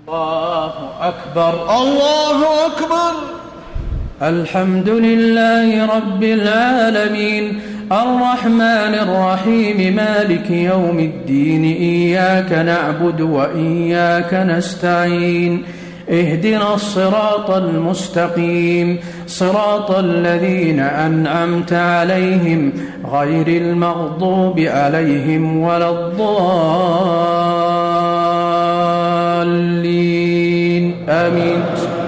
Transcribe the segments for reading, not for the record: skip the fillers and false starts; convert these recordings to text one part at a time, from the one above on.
الله أكبر الله أكبر. الحمد لله رب العالمين الرحمن الرحيم مالك يوم الدين إياك نعبد وإياك نستعين اهدنا الصراط المستقيم صراط الذين أنعمت عليهم غير المغضوب عليهم ولا الضالين آمين.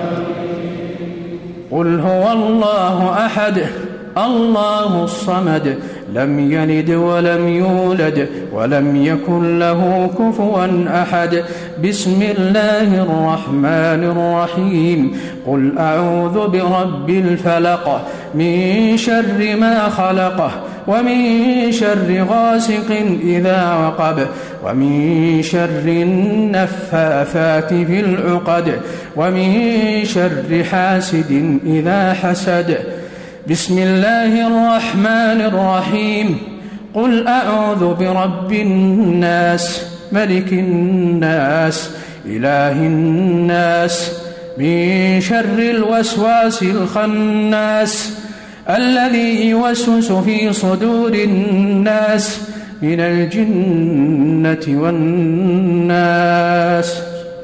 قل هو الله أحد الله الصمد لم يلد ولم يولد ولم يكن له كفوا أحد. بسم الله الرحمن الرحيم قل أعوذ برب الفلق من شر ما خلقه ومن شر غاسق إذا وقب ومن شر النفاثات في العقد ومن شر حاسد إذا حسد. بسم الله الرحمن الرحيم قل أعوذ برب الناس ملك الناس إله الناس من شر الوسواس الخناس الذي يوسوس في صدور الناس من الجنة والناس.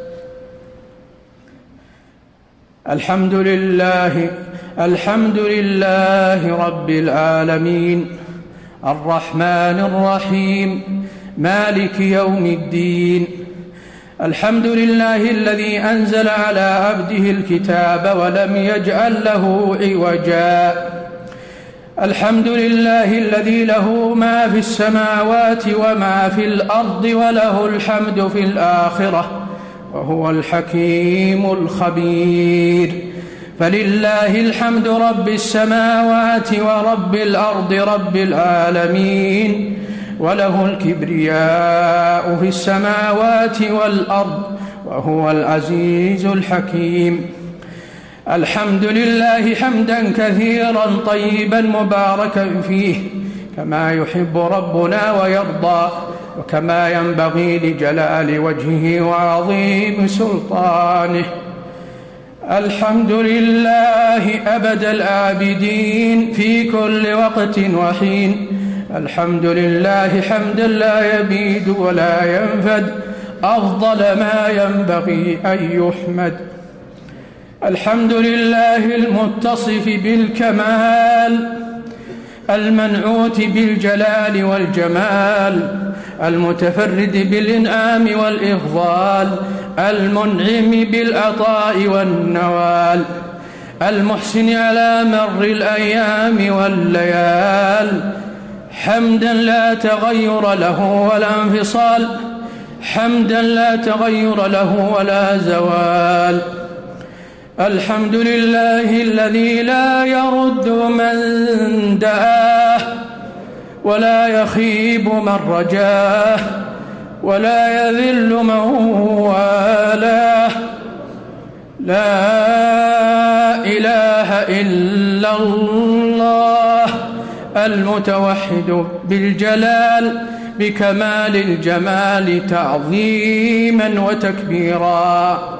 الحمد لله رب العالمين الرحمن الرحيم مالك يوم الدين. الحمد لله الذي أنزل على عبده الكتاب ولم يجعل له عوجا. الحمد لله الذي له ما في السماوات وما في الأرض وله الحمد في الآخرة وهو الحكيم الخبير. فلله الحمد رب السماوات ورب الأرض رب العالمين وله الكبرياء في السماوات والأرض وهو العزيز الحكيم. الحمد لله حمدا كثيرا طيبا مباركا فيه كما يحب ربنا ويرضى وكما ينبغي لجلال وجهه وعظيم سلطانه. الحمد لله أبد الآبدين في كل وقت وحين. الحمد لله حمدا لا يبيد ولا ينفد أفضل ما ينبغي أن يحمد. الحمد لله المتصف بالكمال المنعوت بالجلال والجمال المتفرد بالإنعام والإفضال المنعم بالعطاء والنوال المحسن على مر الأيام والليال حمدا لا تغير له ولا انفصال حمدا لا تغير له ولا زوال. الحمد لله الذي لا يرد من دعاه ولا يخيب من رجاه ولا يذل من والاه. لا إله إلا الله المتوحد بالجلال بكمال الجمال تعظيما وتكبيرا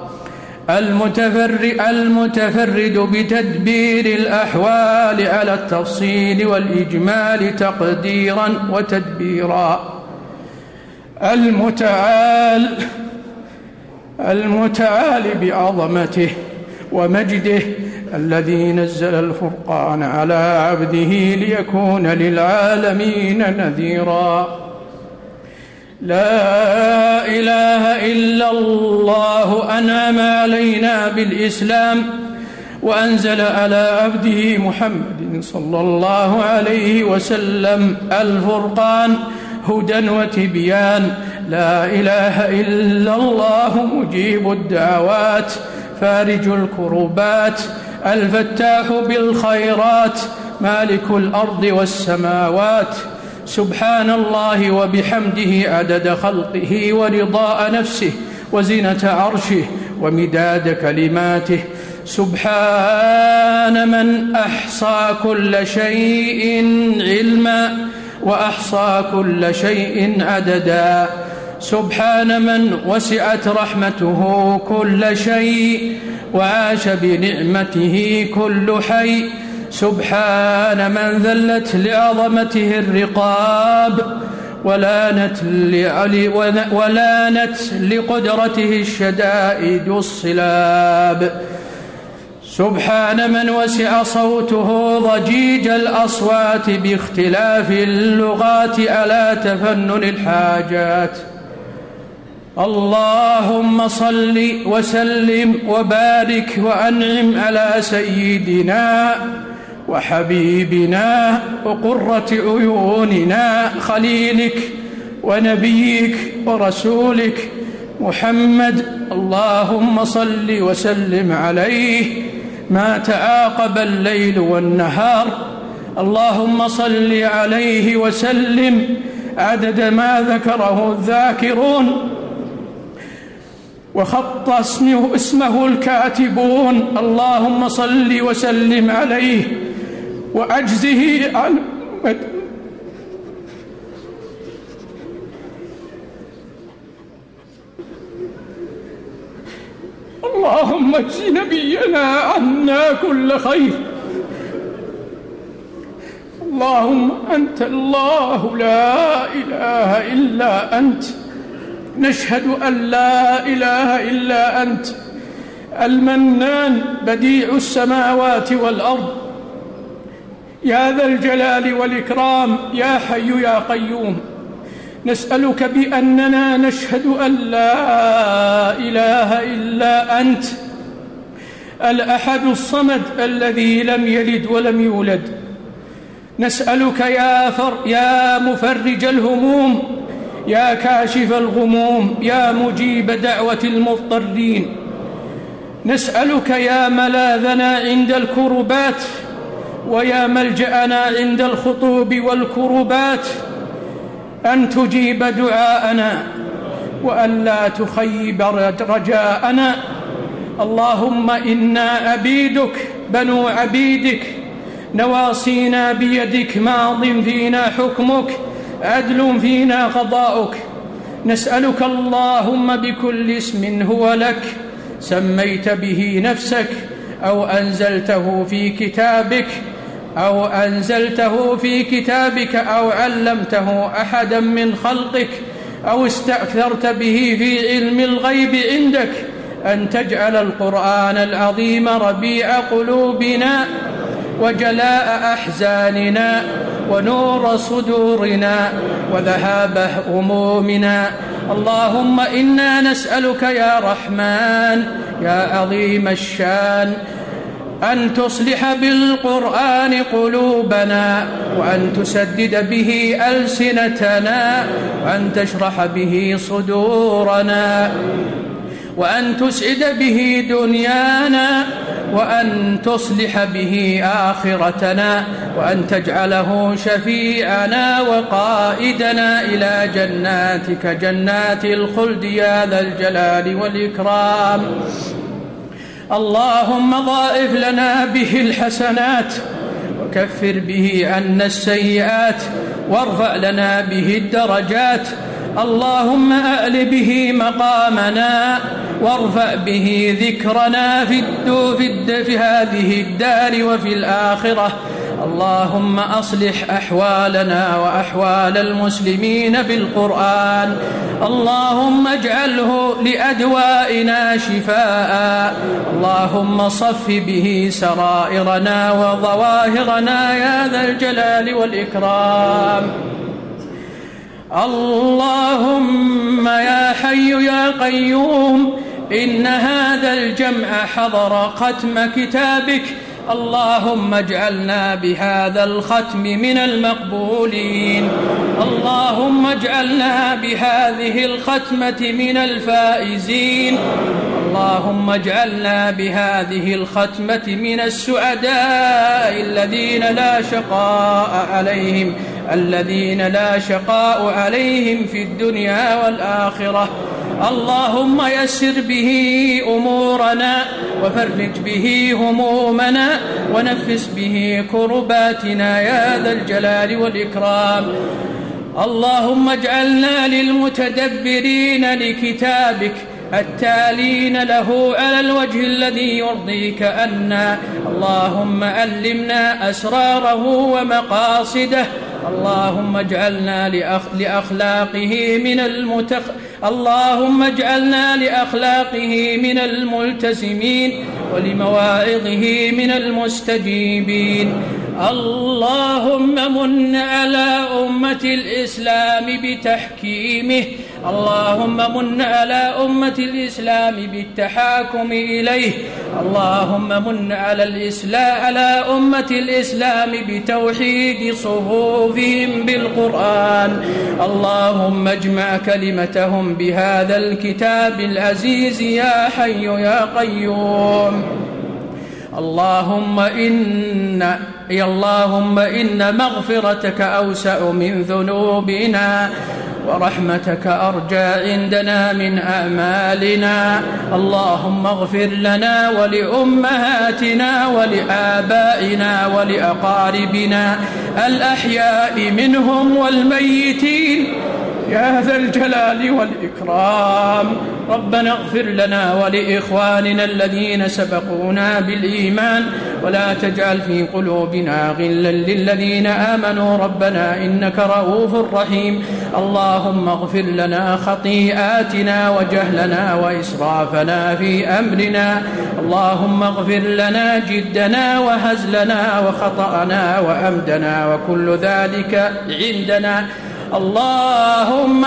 المتفرد بتدبير الأحوال على التفصيل والإجمال تقديرا وتدبيرا. المتعال بعظمته ومجده الذي نزل الفرقان على عبده ليكون للعالمين نذيرا. لا إله إلا الله أنعم علينا بالإسلام وأنزل على عبده محمد صلى الله عليه وسلم الفرقان هدى وتبيان. لا إله إلا الله مجيب الدعوات فارج الكربات الفتاح بالخيرات مالك الأرض والسماوات. سبحان الله وبحمده عدد خلقه ورضاء نفسه وزنة عرشه ومداد كلماته. سبحان من أحصى كل شيء علما وأحصى كل شيء عددا. سبحان من وسعت رحمته كل شيء وعاش بنعمته كل حي. سبحان من ذلت لعظمته الرقاب ولانت لقدرته الشدائد الصلاب. سبحان من وسع صوته ضجيج الأصوات باختلاف اللغات على تفنن الحاجات. اللهم صل وسلم وبارك وأنعم على سيدنا وحبيبنا وقرة عيوننا خليلك ونبيك ورسولك محمد. اللهم صل وسلم عليه ما تعاقب الليل والنهار. اللهم صل عليه وسلم عدد ما ذكره الذاكرون وخط اسمه الكاتبون. اللهم صل وسلم عليه وأجزه عن اللهم اجز نبينا عنا كل خير. اللهم أنت الله لا إله إلا أنت، نشهد أن لا إله إلا أنت المنان بديع السماوات والأرض، يا ذا الجلال والإكرام، يا حي يا قيوم. نسألك بأننا نشهد أن لا إله إلا أنت الأحد الصمد الذي لم يلد ولم يولد. نسألك يا مفرج الهموم، يا كاشف الغموم، يا مجيب دعوة المضطرين. نسألك يا ملاذنا عند الكربات ويا ملجأنا عند الخطوب والكربات أن تجيب دعاءنا وأن لا تخيب رجاءنا. اللهم إنا عبيدك بنو عبيدك، نواصينا بيدك، ماض فينا حكمك، عدل فينا قضاؤك. نسألك اللهم بكل اسم هو لك سميت به نفسك أو أنزلته في كتابك أو علمته أحدا من خلقك أو استأثرت به في علم الغيب عندك أن تجعل القرآن العظيم ربيع قلوبنا وجلاء أحزاننا ونور صدورنا وذهاب همومنا. اللهم إنا نسألك يا رحمن يا عظيم الشان أن تصلح بالقرآن قلوبنا، وأن تسدد به ألسنتنا، وأن تشرح به صدورنا، وأن تسعد به دنيانا، وأن تصلح به آخرتنا، وأن تجعله شفيعنا وقائدنا إلى جناتك جنات الخلد يا ذا الجلال والإكرام. اللهم ضاعف لنا به الحسنات وكفر به عنا السيئات وارفع لنا به الدرجات. اللهم أعل به مقامنا وارفع به ذكرنا في هذه الدار وفي الآخرة. اللهم أصلح أحوالنا وأحوال المسلمين بالقرآن. اللهم اجعله لأدوائنا شفاء. اللهم صف به سرائرنا وظواهرنا يا ذا الجلال والإكرام. اللهم يا حي يا قيوم إن هذا الجمع حضر ختم كتابك. اللهم اجعلنا بهذا الختم من المقبولين. اللهم اجعلنا بهذه الختمة من الفائزين. اللهم اجعلنا بهذه الختمة من السعداء الذين لا شقاء عليهم في الدنيا والآخرة. اللهم يسر به أمورنا وفرج به همومنا ونفس به كرباتنا يا ذا الجلال والإكرام. اللهم اجعلنا للمتدبرين لكتابك التالين له على الوجه الذي يرضيك عنا. اللهم علمنا أسراره ومقاصده. اللهم اجعلنا لأخلاقه من الملتزمين ولمواعظه من المستجيبين. اللهم من على أمة الإسلام بتحكيمه. اللهم من على أمة الإسلام بالتحاكم إليه. اللهم من على أمة الإسلام بتوحيد صفوفهم بالقرآن. اللهم اجمع كلمتهم بهذا الكتاب العزيز يا حي يا قيوم. اللهم إن مغفرتك أوسع من ذنوبنا ورحمتك أرجى عندنا من أعمالنا. اللهم اغفر لنا ولأمهاتنا ولآبائنا ولأقاربنا الأحياء منهم والميتين يا ذا الجلال والإكرام. ربنا اغفر لنا ولإخواننا الذين سبقونا بالإيمان ولا تجعل في قلوبنا غلا للذين آمنوا ربنا إنك رؤوف رحيم. اللهم اغفر لنا خطيئاتنا وجهلنا وإسرافنا في أمرنا. اللهم اغفر لنا جدنا وهزلنا وخطأنا وأمدنا وكل ذلك عندنا. اللهم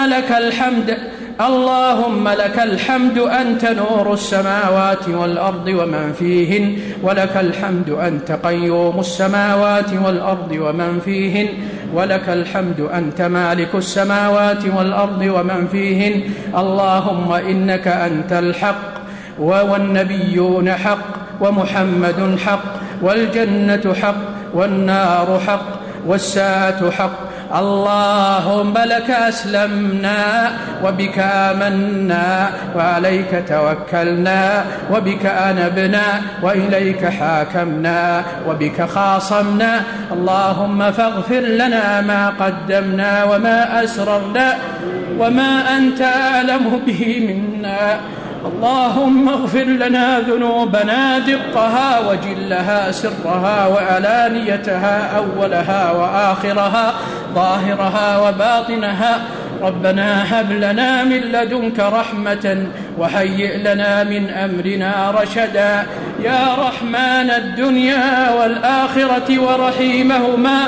لك الحمد أنت نور السماوات والأرض ومن فيهن، ولك الحمد أنت قيوم السماوات والأرض ومن فيهن، ولك الحمد أنت مالك السماوات والأرض ومن فيهن. اللهم إنك أنت الحق والنبيون حق ومحمد حق والجنة حق والنار حق والساعة حق. اللهم لك أسلمنا وبك آمنا وعليك توكلنا وبك أنبنا وإليك حاكمنا وبك خاصمنا. اللهم فاغفر لنا ما قدمنا وما أسررنا وما أنت أعلم به منا. اللهم اغفر لنا ذنوبنا دقها وجلها سرها وعلانيتها أولها وآخرها ظاهرها وباطنها. ربنا هب لنا من لدنك رحمة وهيئ لنا من أمرنا رشدا. يا رحمن الدنيا والآخرة ورحيمهما،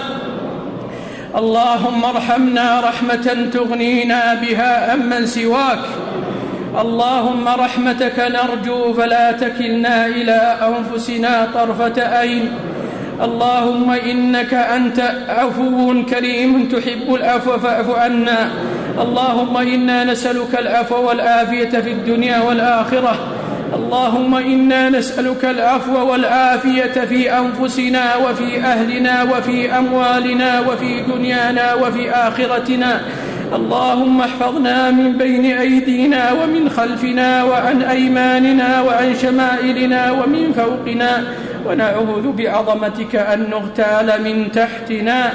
اللهم ارحمنا رحمة تغنينا بها عمن سواك. اللهم رحمتك نرجو فلا تكلنا إلى أنفسنا طرفة عين. اللهم إنك أنت عفو كريم تحب العفو فاعف عنا. اللهم إنا نسألك العفو والعافية في الدنيا والآخرة. اللهم إنا نسألك العفو والعافية في أنفسنا وفي أهلنا وفي أموالنا وفي دنيانا وفي آخرتنا. اللهم احفظنا من بين أيدينا ومن خلفنا وعن أيماننا وعن شمائلنا ومن فوقنا، ونعوذ بعظمتك أن نغتال من تحتنا.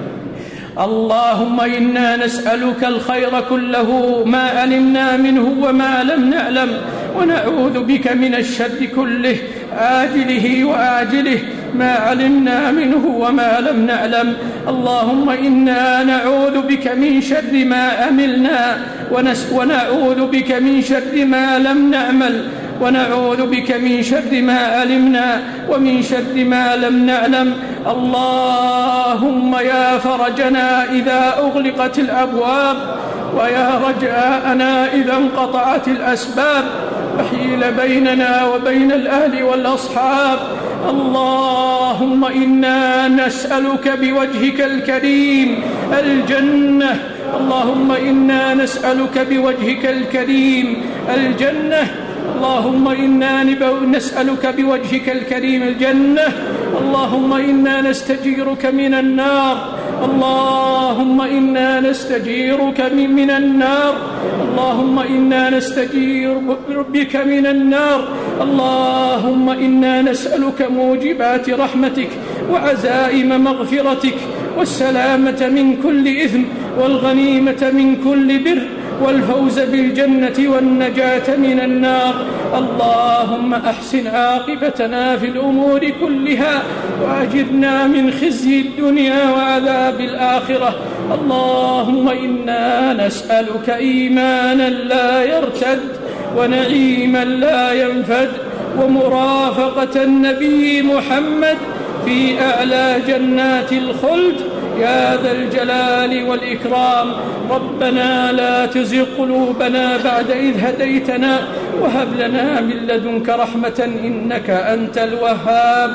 اللهم إنا نسألك الخير كله ما علمنا منه وما لم نعلم، ونعوذ بك من الشر كله آجله وآجله ما علمنا منه وما لم نعلم. اللهم إنا نعوذ بك من شر ما عملنا ونعوذ بك من شر ما لم نعمل، ونعوذ بك من شر ما علمنا ومن شر ما لم نعلم. اللهم يا فرجنا إذا أغلقت الأبواب، ويا رجاءنا إذا انقطعت الأسباب، وحيل بيننا وبين الأهل والأصحاب. اللهم إنا نسألك بوجهك الكريم الجنة. اللهم إنا نسألك بوجهك الكريم الجنة. اللهم إنا نسألك بوجهك الكريم الجنة. اللهم إنا نستجيرك من النار. اللهم إنا نستجيرك من النار. اللهم إنا نستجير بك من النار. اللهم إنا نسألك موجبات رحمتك وعزائم مغفرتك والسلامة من كل إثم والغنيمة من كل بر والفوز بالجنة والنجاة من النار. اللهم أحسن عاقبتنا في الأمور كلها وأجرنا من خزي الدنيا وعذاب الآخرة. اللهم إنا نسألك إيمانا لا يرتد ونعيما لا ينفد ومرافقة النبي محمد في أعلى جنات الخلد يا ذا الجلال والإكرام. ربنا لا تزغ قلوبنا بعد إذ هديتنا وهب لنا من لدنك رحمة إنك أنت الوهاب.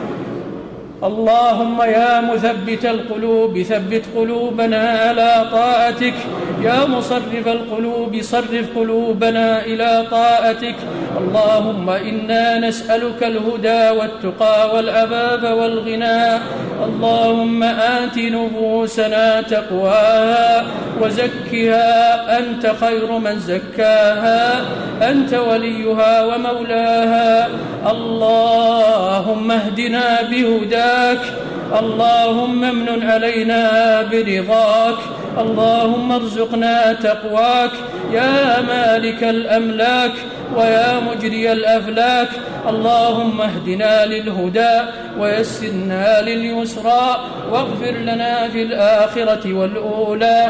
اللهم يا مثبت القلوب ثبت قلوبنا على طاعتك، يا مصرف القلوب صرف قلوبنا إلى طاعتك. اللهم إنا نسألك الهدى والتقى والعفاف والغنى. اللهم آت نفوسنا تقواها وزكها أنت خير من زكاها أنت وليها ومولاها. اللهم اهدنا بهداك، اللهم امنن علينا برضاك، اللهم ارزقنا تقواك يا مالك الأملاك ويا مجري الأفلاك. اللهم اهدنا للهدى ويسرنا لليسرى واغفر لنا في الآخرة والأولى.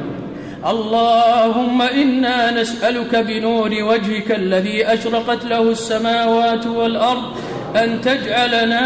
اللهم إنا نسألك بنور وجهك الذي أشرقت له السماوات والأرض أن تجعلنا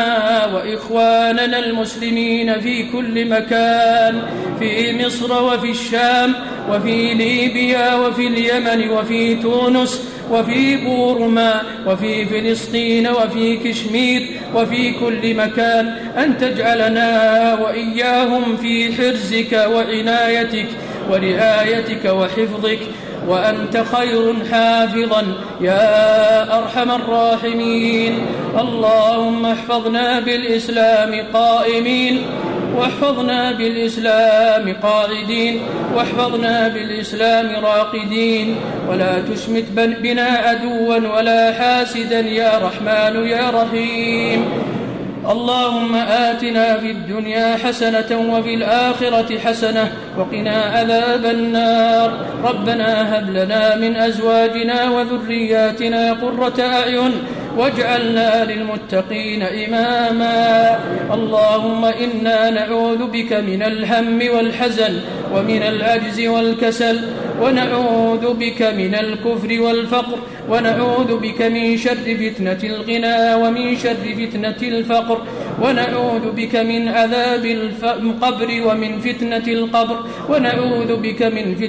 وإخواننا المسلمين في كل مكان، في مصر وفي الشام وفي ليبيا وفي اليمن وفي تونس وفي بورما وفي فلسطين وفي كشمير وفي كل مكان، أن تجعلنا وإياهم في حرزك وعنايتك ورعايتك وحفظك، وأنت خير حافظا يا أرحم الراحمين. اللهم احفظنا بالإسلام قائمين، واحفظنا بالإسلام قاعدين، واحفظنا بالإسلام راقدين، ولا تشمت بنا عدوا ولا حاسدا يا رحمن يا رحيم. اللهم آتنا في الدنيا حسنة وفي الآخرة حسنة وقنا عذاب النار. ربنا هب لنا من أزواجنا وذرياتنا قرة أعين واجعلنا للمتقين إماما. اللهم إنا نعوذ بك من الهم والحزن ومن العجز والكسل، ونعوذ بك من الكفر والفقر، ونعوذ بك من شر فتنة الغنى ومن شر فتنة الفقر، ونعوذ بك من عذاب القبر ومن فتنة القبر، ونعوذ بك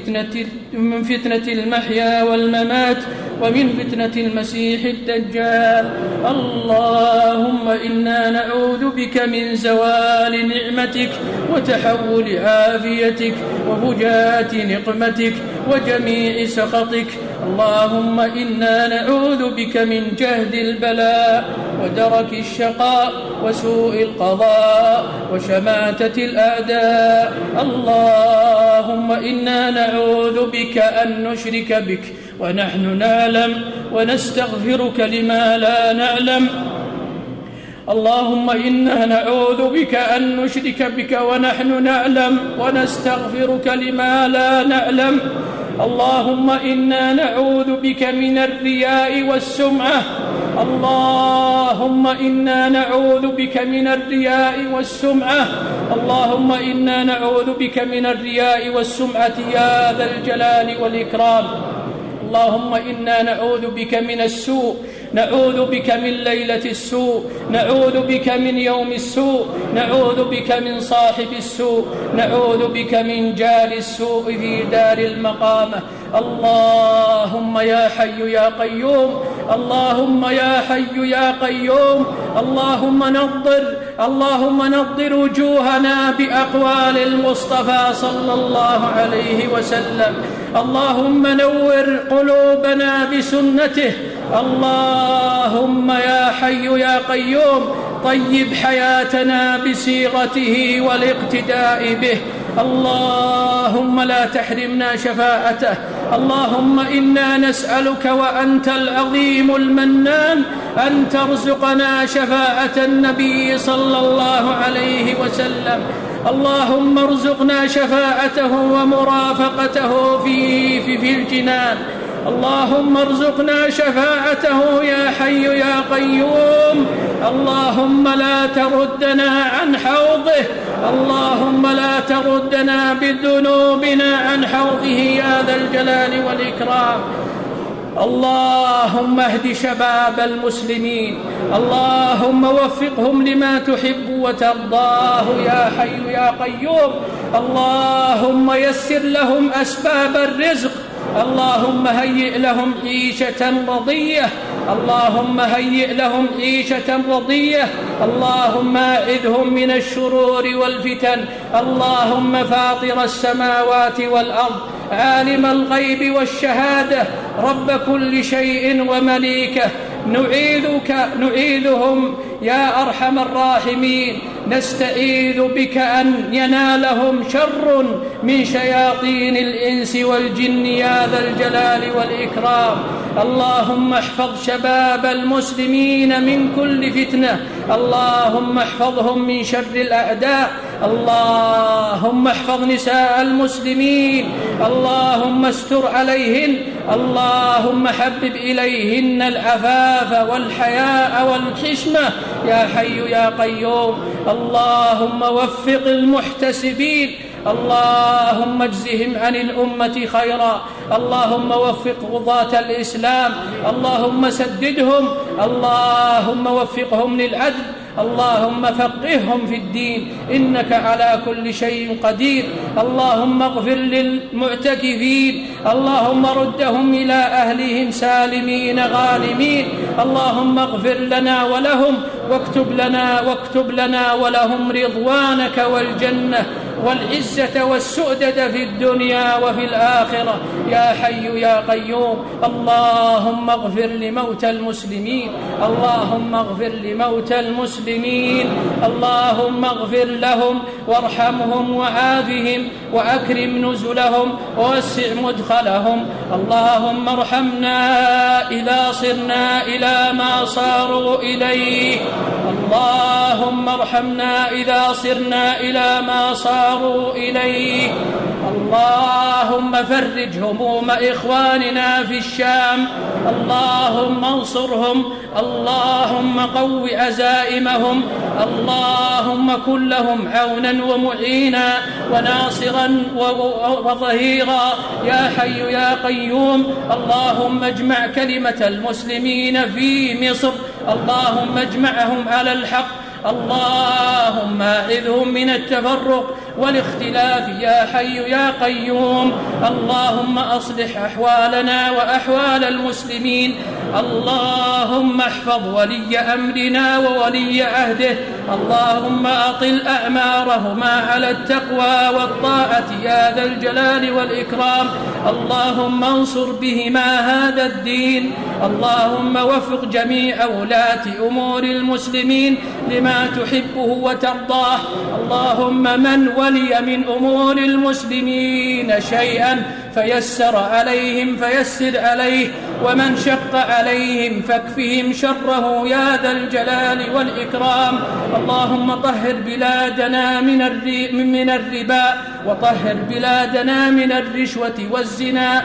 من فتنة المحيا والممات ومن فتنة المسيح الدجال. اللهم إنا نعوذ بك من زوال نعمتك وتحول عافيتك وفجاءة نقمتك وجميع سخطك. اللهم إنا نعوذ بك من جهد البلاء ودرك الشقاء وسوء القضاء وشماتة الأعداء. اللهم إنا نعوذ بك أن نشرك بك ونحن نعلم ونستغفرك لما لا نعلم. اللهم إنا نعوذ بك أن نشرك بك ونحن نعلم ونستغفرك لما لا نعلم. اللهم إنا نعوذ بك من الرياء والسمعة. اللهم إنا نعوذ بك من الرياء والسمعة. اللهم إنا نعوذ بك من الرياء والسمعة يا ذا الجلال والإكرام. اللهم إنا نعوذ بك من السوء، نعوذ بك من ليلة السوء، نعوذ بك من يوم السوء، نعوذ بك من صاحب السوء، نعوذ بك من جار السوء في دار المقامة. اللهم يا حي يا قيوم، اللهم يا حي يا قيوم، اللهم نضر وجوهنا بأقوال المصطفى صلى الله عليه وسلم. اللهم نور قلوبنا بسنته. اللهم يا حي يا قيوم طيب حياتنا بصيغته والاقتداء به. اللهم لا تحرمنا شفاعته. اللهم إنا نسألك وأنت العظيم المنان أن ترزقنا شفاعة النبي صلى الله عليه وسلم. اللهم ارزقنا شفاعته ومرافقته في الجنان. اللهم ارزقنا شفاعته يا حي يا قيوم. اللهم لا تردنا عن حوضه، اللهم لا تردنا بذنوبنا عن حوضه يا ذا الجلال والإكرام. اللهم اهد شباب المسلمين، اللهم وفقهم لما تحب وترضاه يا حي يا قيوم. اللهم يسر لهم أسباب الرزق، اللهم هيئ لهم عيشة رضية، اللهم هيئ لهم عيشة رضية. اللهم أعذهم من الشرور والفتن. اللهم فاطر السماوات والأرض، عالم الغيب والشهادة، رب كل شيء ومليكه، نعيذهم يا أرحم الراحمين. نستعيذ بك أن ينالهم شر من شياطين الإنس والجن يا ذا الجلال والإكرام. اللهم احفظ شباب المسلمين من كل فتنة، اللهم احفظهم من شر الأعداء. اللهم احفظ نساء المسلمين، اللهم استر عليهن، اللهم حبب إليهن العفاف والحياء والحشمة يا حي يا قيوم. اللهم وفق المحتسبين، اللهم اجزهم عن الأمة خيرا. اللهم وفق قضاة الإسلام، اللهم سددهم، اللهم وفقهم للعدل، اللهم فقههم في الدين، إنك على كل شيء قدير. اللهم اغفر للمعتكفين، اللهم ردهم إلى أهلهم سالمين غانمين. اللهم اغفر لنا ولهم، واكتب لنا ولهم رضوانك والجنة والعزة والسؤدد في الدنيا وفي الآخرة يا حي يا قيوم. اللهم اغفر لموتى المسلمين، اللهم اغفر لموتى المسلمين، اللهم اغفر لهم وارحمهم وعافهم وأكرم نزلهم ووسع مدخلهم. اللهم ارحمنا إذا صرنا إلى ما صاروا إليه، اللهم ارحمنا إذا صرنا إلى ما صاروا إليه. اللهم فرج هموم إخواننا في الشام، اللهم انصرهم، اللهم قو عزائمهم، اللهم كن لهم عونا ومعينا وناصرا وظهيرا يا حي يا قيوم. اللهم اجمع كلمة المسلمين في مصر، اللهم اجمعهم على الحق، اللهم أعذهم من التفرق والاختلاف يا حي يا قيوم. اللهم أصلح أحوالنا وأحوال المسلمين، اللهم احفظ ولي أمرنا وولي عهده، اللهم أطل أعمارهما على التقوى والطاعة يا ذا الجلال والإكرام. اللهم انصر بهما هذا الدين، اللهم وفق جميع ولاة أمور المسلمين لما تحبه وترضاه. اللهم من ولي من أمور المسلمين شيئا فيسر عليهم فيسر عليه، ومن شق عليهم فاكفهم شره يا ذا الجلال والإكرام. اللهم طهر بلادنا من الربا، وطهر بلادنا من الرشوة والزنا.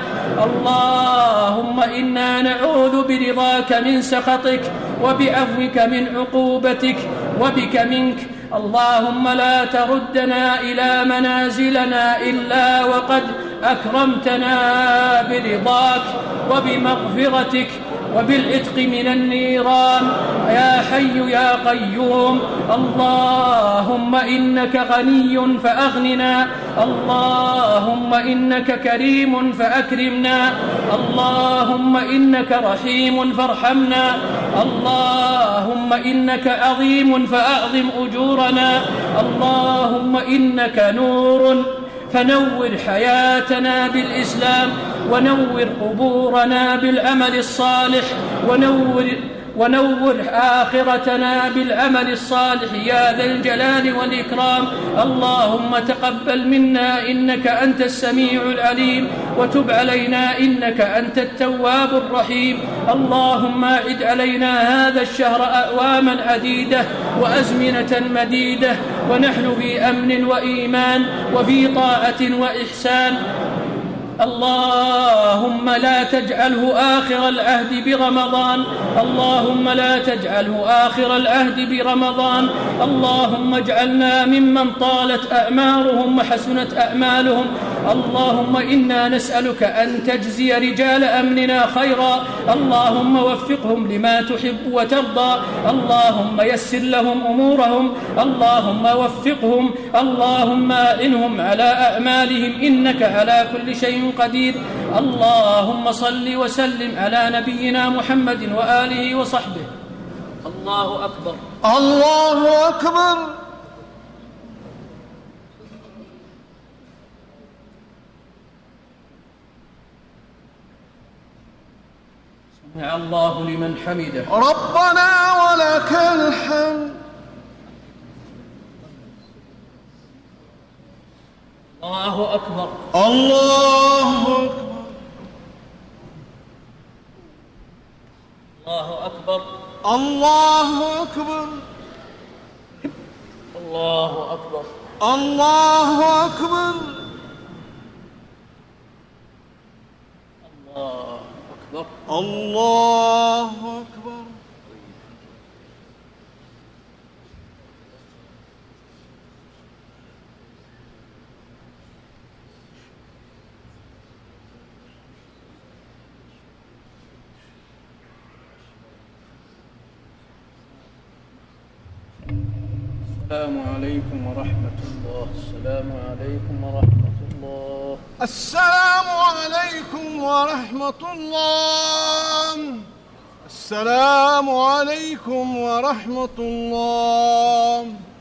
اللهم إنا نعوذ برضاك من سخطك، وبعفوك من عقوبتك، وبك منك. اللهم لا تردنا إلى منازلنا إلا وقد أكرمتنا برضاك وبمغفرتك وبالعتق من النيران يا حي يا قيوم. اللهم إنك غني فأغننا، اللهم إنك كريم فأكرمنا، اللهم إنك رحيم فارحمنا، اللهم إنك عظيم فأعظم أجورنا، اللهم إنك نور فنور حياتنا بالإسلام، ونور قبورنا بالعمل الصالح، ونور آخرتنا بالعمل الصالح يا ذا الجلال والإكرام. اللهم تقبل منا إنك أنت السميع العليم، وتب علينا إنك أنت التواب الرحيم. اللهم أعد علينا هذا الشهر أعواما عديدة وأزمنة مديدة، ونحن في أمن وإيمان وفي طاعة وإحسان. اللهم لا تجعله آخر العهد برمضان، اللهم لا تجعله آخر العهد برمضان. اللهم اجعلنا ممن طالت أعمارهم وحسنت أعمالهم. اللهم إنا نسألك أن تجزي رجال أمننا خيرا، اللهم وفقهم لما تحب وترضى، اللهم يسر لهم أمورهم، اللهم وفقهم، اللهم أعنهم على أعمالهم إنك على كل شيء قدير. اللهم صل وسلم على نبينا محمد وآله وصحبه. الله أكبر. الله أكبر. سمع الله لمن حمده. ربنا ولك الحمد. الله أكبر. الله أكبر. الله أكبر. الله أكبر. الله أكبر. الله أكبر. الله أكبر. السلام عليكم ورحمة الله. السلام عليكم ورحمة الله. السلام عليكم ورحمة الله. السلام عليكم ورحمة الله.